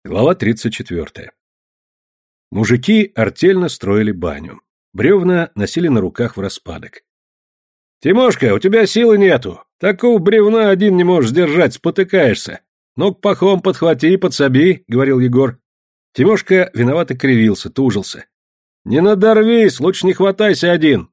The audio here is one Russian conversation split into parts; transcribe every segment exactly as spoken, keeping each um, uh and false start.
Глава тридцать четвертая. Мужики артельно строили баню. Бревна носили на руках враспадок. «Тимошка, у тебя силы нету. Такого бревна один не можешь сдержать, спотыкаешься. Ну-ка пахом подхвати и подсоби», — говорил Егор. Тимошка виновато кривился, тужился. «Не надорвись, лучше не хватайся один».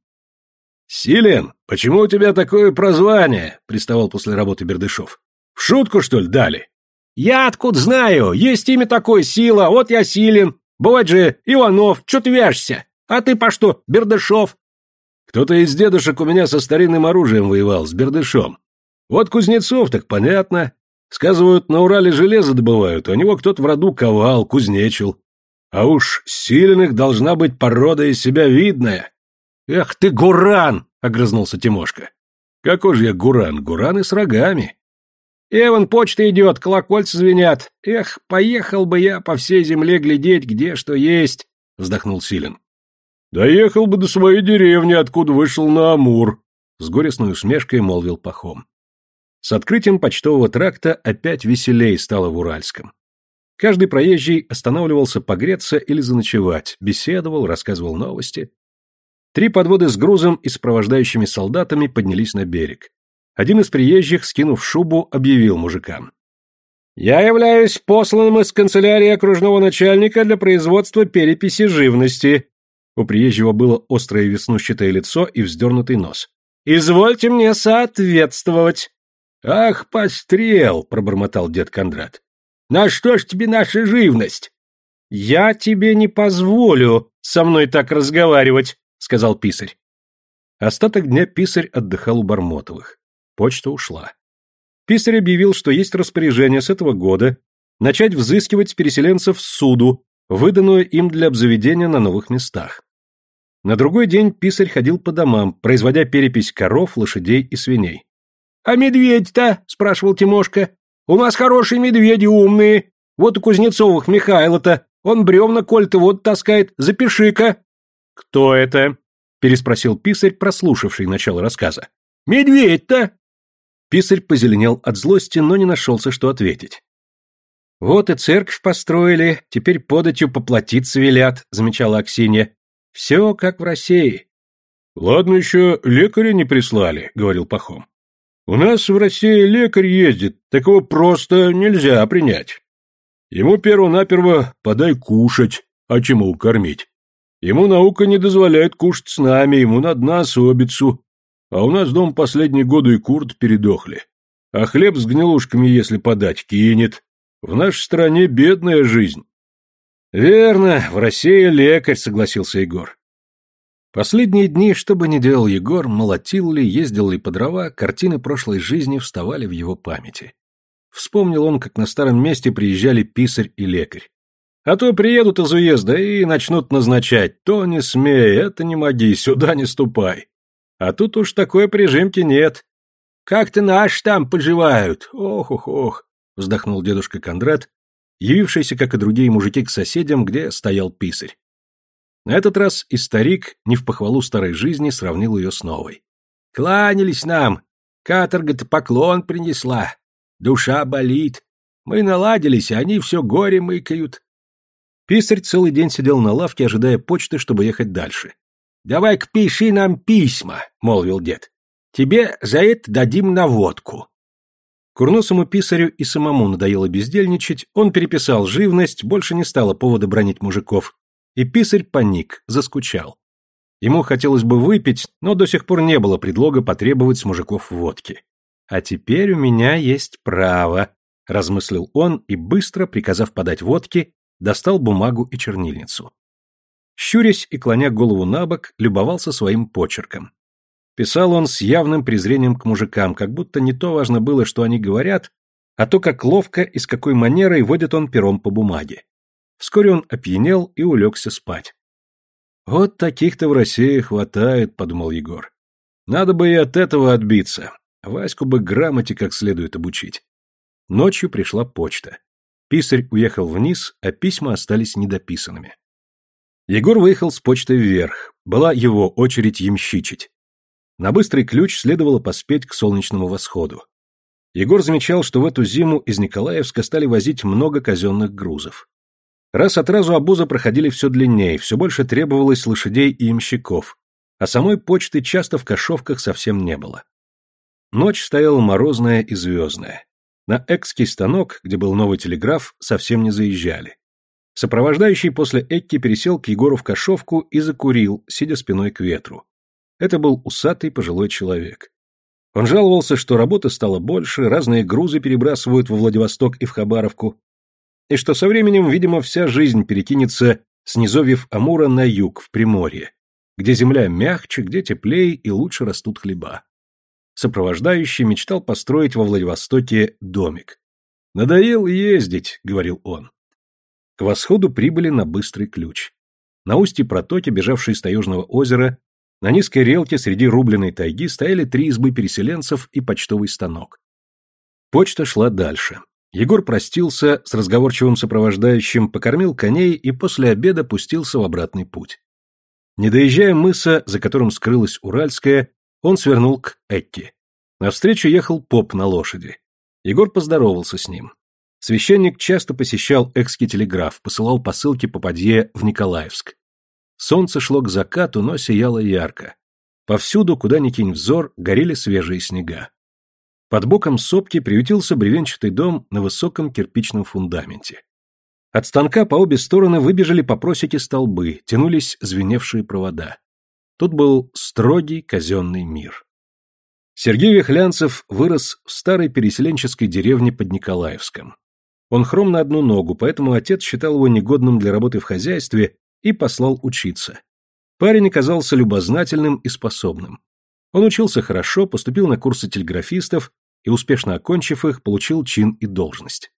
«Силен, почему у тебя такое прозвание?» — приставал после работы Бердышев. «В шутку, что ли, дали?» «Я откуда знаю? Есть имя такое, Сила, вот я Силен. Бывает же Иванов, чё ты вяжешься? А ты по что, Бердышев?» «Кто-то из дедушек у меня со старинным оружием воевал, с Бердышом. Вот Кузнецов, так понятно. Сказывают, на Урале железо добывают, а у него кто-то в роду ковал, кузнечил. А уж Силиных должна быть порода из себя видная». «Эх ты, гуран!» — огрызнулся Тимошка. «Какой же я гуран? Гуран и с рогами». «Эван, почта идет, колокольцы звенят. Эх, поехал бы я по всей земле глядеть, где что есть», — вздохнул Силен. «Доехал бы до своей деревни, откуда вышел на Амур», — с горестной усмешкой молвил Пахом. С открытием почтового тракта опять веселей стало в Уральском. Каждый проезжий останавливался погреться или заночевать, беседовал, рассказывал новости. Три подводы с грузом и сопровождающими солдатами поднялись на берег. Один из приезжих, скинув шубу, объявил мужикам. «Я являюсь посланным из канцелярии окружного начальника для производства переписи живности». У приезжего было острое веснущатое лицо и вздернутый нос. «Извольте мне соответствовать». «Ах, пострел!» — пробормотал дед Кондрат. «На что ж тебе наша живность?» «Я тебе не позволю со мной так разговаривать», — сказал писарь. Остаток дня писарь отдыхал у Бармотовых. Почта ушла. Писарь объявил, что есть распоряжение с этого года начать взыскивать с переселенцев суду, выданную им для обзаведения на новых местах. На другой день писарь ходил по домам, производя перепись коров, лошадей и свиней. «А медведь-то?» — спрашивал Тимошка. «У нас хорошие медведи, умные. Вот у Кузнецовых Михайло-то. Он бревна коль-то вот таскает. Запиши-ка». «Кто это?» — переспросил писарь, прослушавший начало рассказа. «Медведь-то!» Писарь позеленел от злости, но не нашелся, что ответить. «Вот и церковь построили, теперь податью поплатиться велят», — замечала Аксинья. «Все как в России». «Ладно еще лекаря не прислали», — говорил Пахом. «У нас в России лекарь ездит, такого просто нельзя принять. Ему перво-наперво подай кушать, а чему кормить. Ему наука не дозволяет кушать с нами, ему надо на особицу. А у нас дом последние годы и куры передохли. А хлеб с гнилушками, если подать, кинет. В нашей стране бедная жизнь». «Верно, в России лекарь», — согласился Егор. Последние дни, что бы ни делал Егор, молотил ли, ездил ли по дрова, картины прошлой жизни вставали в его памяти. Вспомнил он, как на старом месте приезжали писарь и лекарь. А то приедут из уезда и начнут назначать: то не смей, это не моги, сюда не ступай. А тут уж такой прижимки нет. «Как-то наши там поживают, ох-ох-ох», — вздохнул дедушка Кондрат, явившийся, как и другие мужики, к соседям, где стоял писарь. На этот раз и старик, не в похвалу старой жизни, сравнил ее с новой. «Кланялись нам, каторга-то поклон принесла, душа болит. Мы наладились, а они все горе мыкают». Писарь целый день сидел на лавке, ожидая почты, чтобы ехать дальше. «Давай-ка пиши нам письма», — молвил дед. «Тебе за это дадим наводку». Курносому писарю и самому надоело бездельничать, он переписал живность, больше не стало повода бранить мужиков, и писарь паник, заскучал. Ему хотелось бы выпить, но до сих пор не было предлога потребовать с мужиков водки. «А теперь у меня есть право», — размыслил он и, быстро, приказав подать водки, достал бумагу и чернильницу. Щурясь и клоня голову набок, любовался своим почерком. Писал он с явным презрением к мужикам, как будто не то важно было, что они говорят, а то, как ловко и с какой манерой водит он пером по бумаге. Вскоре он опьянел и улегся спать. «Вот таких-то в России хватает», — подумал Егор. «Надо бы и от этого отбиться. Ваську бы грамоте как следует обучить». Ночью пришла почта. Писарь уехал вниз, а письма остались недописанными. Егор выехал с почтой вверх. Была его очередь ямщичить. На быстрый ключ следовало поспеть к солнечному восходу. Егор замечал, что в эту зиму из Николаевска стали возить много казенных грузов. Раз от разу обозы проходили все длиннее, все больше требовалось лошадей и ямщиков, а самой почты часто в Кашовках совсем не было. Ночь стояла морозная и звездная. На Экский станок, где был новый телеграф, совсем не заезжали. Сопровождающий после Экки пересел к Егору в Кашовку и закурил, сидя спиной к ветру. Это был усатый пожилой человек. Он жаловался, что работы стало больше, разные грузы перебрасывают во Владивосток и в Хабаровку, и что со временем, видимо, вся жизнь перекинется с низовьев Амура на юг, в Приморье, где земля мягче, где теплее и лучше растут хлеба. Сопровождающий мечтал построить во Владивостоке домик. «Надоело ездить», — говорил он. К восходу прибыли на Быстрый Ключ. На устье протоки, бежавшей с Таежного озера, на низкой релке среди рубленной тайги стояли три избы переселенцев и почтовый станок. Почта шла дальше. Егор простился с разговорчивым сопровождающим, покормил коней и после обеда пустился в обратный путь. Не доезжая мыса, за которым скрылась Уральская, он свернул к Экке. Навстречу ехал поп на лошади. Егор поздоровался с ним. Священник часто посещал Экский телеграф, посылал посылки попадье в Николаевск. Солнце шло к закату, но сияло ярко. Повсюду, куда ни кинь взор, горели свежие снега. Под боком сопки приютился бревенчатый дом на высоком кирпичном фундаменте. От станка по обе стороны выбежали по просеке столбы, тянулись звеневшие провода. Тут был строгий казенный мир. Сергей Вихлянцев вырос в старой переселенческой деревне под Николаевском. Он хром на одну ногу, поэтому отец считал его негодным для работы в хозяйстве и послал учиться. Парень оказался любознательным и способным. Он учился хорошо, поступил на курсы телеграфистов и, успешно окончив их, получил чин и должность.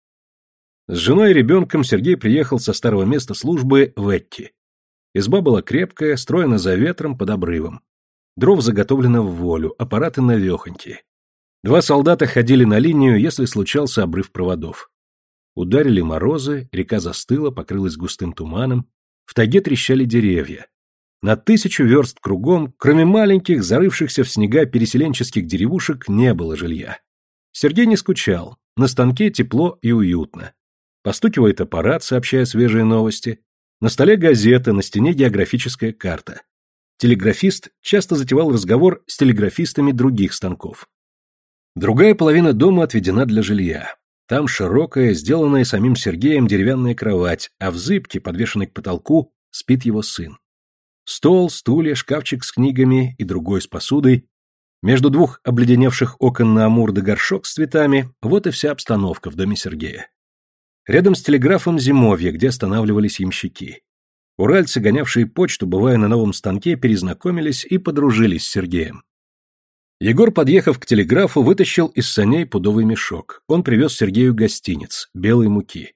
С женой и ребенком Сергей приехал со старого места службы в Экки. Изба была крепкая, строена за ветром под обрывом. Дров заготовлено в волю, аппараты навехонькие. Два солдата ходили на линию, если случался обрыв проводов. Ударили морозы, река застыла, покрылась густым туманом, в тайге трещали деревья. На тысячу верст кругом, кроме маленьких, зарывшихся в снега переселенческих деревушек, не было жилья. Сергей не скучал, на станке тепло и уютно. Постукивает аппарат, сообщая свежие новости. На столе газета, на стене географическая карта. Телеграфист часто затевал разговор с телеграфистами других станков. Другая половина дома отведена для жилья. Там широкая, сделанная самим Сергеем деревянная кровать, а в зыбке, подвешенной к потолку, спит его сын. Стол, стулья, шкафчик с книгами и другой с посудой. Между двух обледеневших окон на Амур да горшок с цветами – вот и вся обстановка в доме Сергея. Рядом с телеграфом зимовье, где останавливались ямщики. Уральцы, гонявшие почту, бывая на новом станке, перезнакомились и подружились с Сергеем. Егор, подъехав к телеграфу, вытащил из саней пудовый мешок. Он привез Сергею гостиниц, белой муки.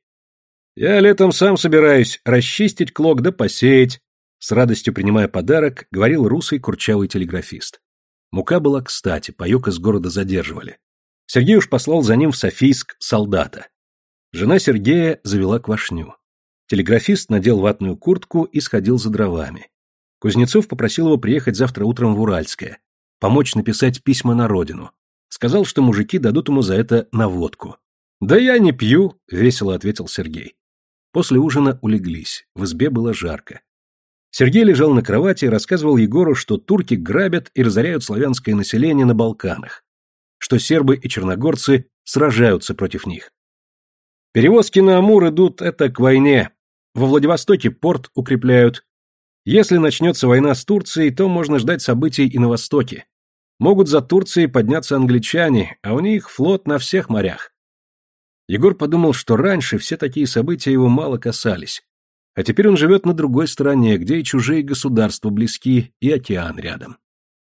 «Я летом сам собираюсь расчистить клок да посеять», с радостью принимая подарок, говорил русый курчавый телеграфист. Мука была кстати, паёк из города задерживали. Сергей уж послал за ним в Софийск солдата. Жена Сергея завела квашню. Телеграфист надел ватную куртку и сходил за дровами. Кузнецов попросил его приехать завтра утром в Уральское, помочь написать письма на родину. Сказал, что мужики дадут ему за это наводку. «Да я не пью», — весело ответил Сергей. После ужина улеглись, в избе было жарко. Сергей лежал на кровати и рассказывал Егору, что турки грабят и разоряют славянское население на Балканах, что сербы и черногорцы сражаются против них. Перевозки на Амур идут это к войне. Во Владивостоке порт укрепляют. Если начнется война с Турцией, то можно ждать событий и на Востоке. Могут за Турцией подняться англичане, а у них флот на всех морях. Егор подумал, что раньше все такие события его мало касались. А теперь он живет на другой стороне, где и чужие государства близки, и океан рядом.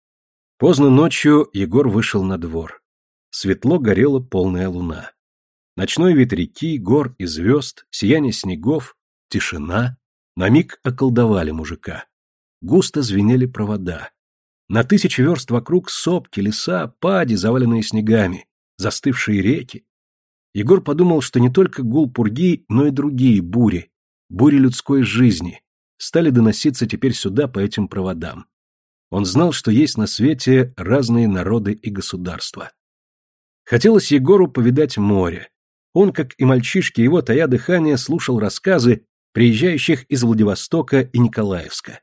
Поздно ночью Егор вышел на двор. Светло горела полная луна. Ночной вид реки, гор и звезд, сияние снегов, тишина на миг околдовали мужика. Густо звенели провода. На тысячи верст вокруг сопки, леса, пади, заваленные снегами, застывшие реки. Егор подумал, что не только гул пурги, но и другие бури, бури людской жизни, стали доноситься теперь сюда по этим проводам. Он знал, что есть на свете разные народы и государства. Хотелось Егору повидать море. Он, как и мальчишки его, тая дыхание, слушал рассказы приезжающих из Владивостока и Николаевска.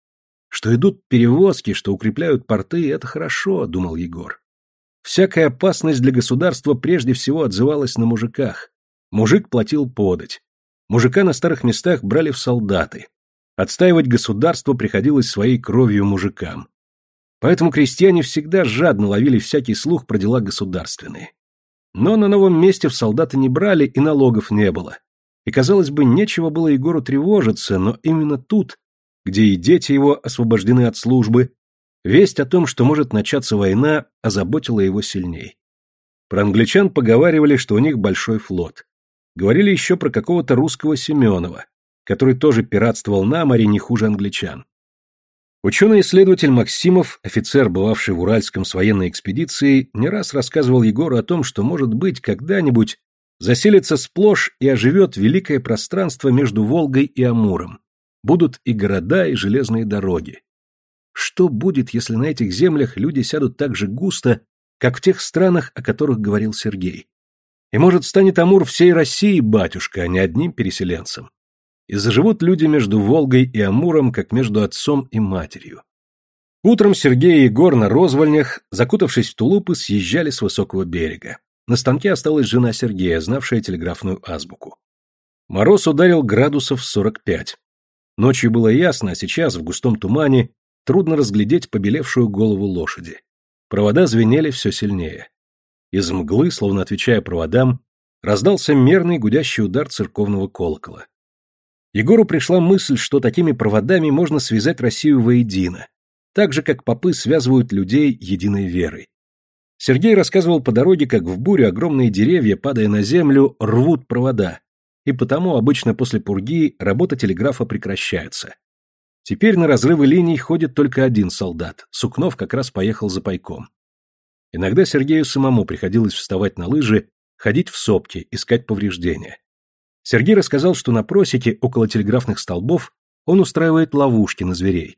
Что идут перевозки, что укрепляют порты, это хорошо, думал Егор. Всякая опасность для государства прежде всего отзывалась на мужиках. Мужик платил подать. Мужика на старых местах брали в солдаты. Отстаивать государство приходилось своей кровью мужикам. Поэтому крестьяне всегда жадно ловили всякий слух про дела государственные. Но на новом месте в солдаты не брали и налогов не было. И, казалось бы, нечего было Егору тревожиться, но именно тут, где и дети его освобождены от службы, весть о том, что может начаться война, озаботила его сильней. Про англичан поговаривали, что у них большой флот. Говорили еще про какого-то русского Семенова, который тоже пиратствовал на море не хуже англичан. Ученый-исследователь Максимов, офицер, бывавший в Уральском с военной экспедицией, не раз рассказывал Егору о том, что, может быть, когда-нибудь заселится сплошь и оживет великое пространство между Волгой и Амуром. Будут и города, и железные дороги. Что будет, если на этих землях люди сядут так же густо, как в тех странах, о которых говорил Сергей? И, может, станет Амур всей России, батюшка, а не одним переселенцем. И заживут люди между Волгой и Амуром, как между отцом и матерью. Утром Сергей и Егор на розвольнях, закутавшись в тулупы, съезжали с высокого берега. На станке осталась жена Сергея, знавшая телеграфную азбуку. Мороз ударил градусов сорок пять. Ночью было ясно, а сейчас, в густом тумане, трудно разглядеть побелевшую голову лошади. Провода звенели все сильнее. Из мглы, словно отвечая проводам, раздался мерный гудящий удар церковного колокола. Егору пришла мысль, что такими проводами можно связать Россию воедино, так же, как попы связывают людей единой верой. Сергей рассказывал по дороге, как в бурю огромные деревья, падая на землю, рвут провода, и потому обычно после пурги работа телеграфа прекращается. Теперь на разрывы линий ходит только один солдат, Сукнов как раз поехал за пайком. Иногда Сергею самому приходилось вставать на лыжи, ходить в сопки, искать повреждения. Сергей рассказал, что на просеке около телеграфных столбов он устраивает ловушки на зверей.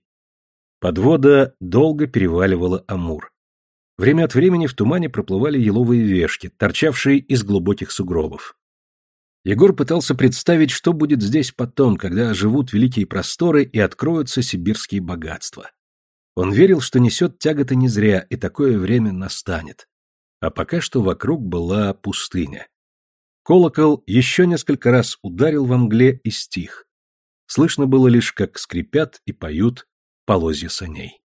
Подвода долго переваливала Амур. Время от времени в тумане проплывали еловые вешки, торчавшие из глубоких сугробов. Егор пытался представить, что будет здесь потом, когда оживут великие просторы и откроются сибирские богатства. Он верил, что несет тяготы не зря, и такое время настанет. А пока что вокруг была пустыня. Колокол еще несколько раз ударил во мгле и стих. Слышно было лишь, как скрипят и поют полозья саней.